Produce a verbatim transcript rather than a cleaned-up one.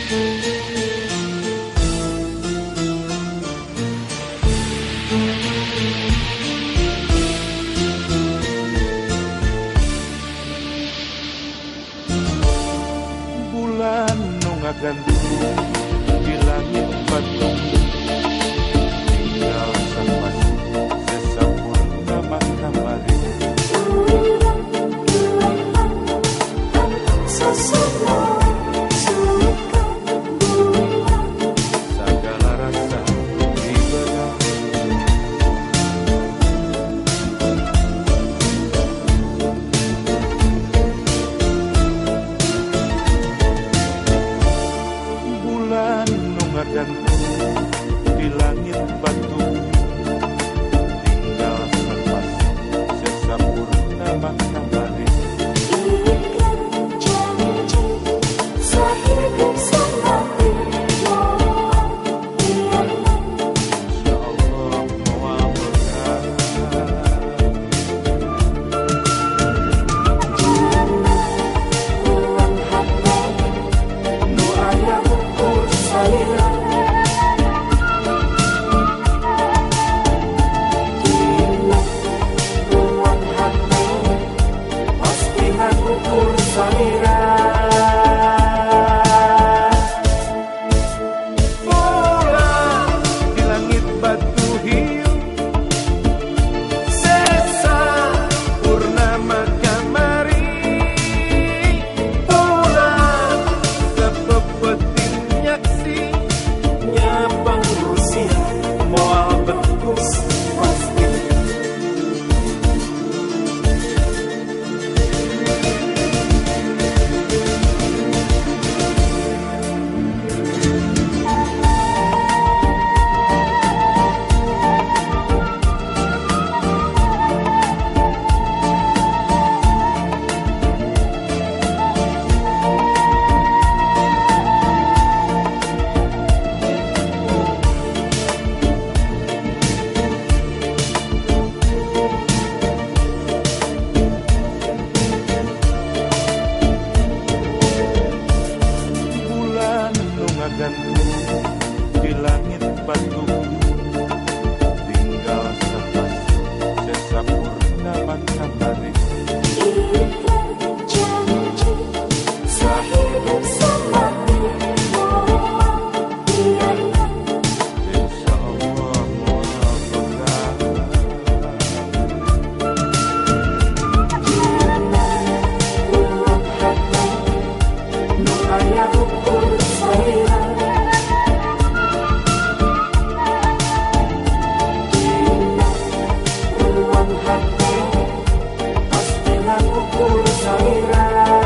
Bulan nu ngagantung di langit batu, tinggal sapasi sesapurna kamari. Segala rasa di benak, bulan nu ngagantung di langit batu, tinggal sapasi sesapurna kamari. Di langit batu, tinggal sapasi sesapurna kamari. Janji sehidup semati, Insya Allah moal pegang. ruang hati nu aya ukur salira. Ruang hati pastilah ukur salira.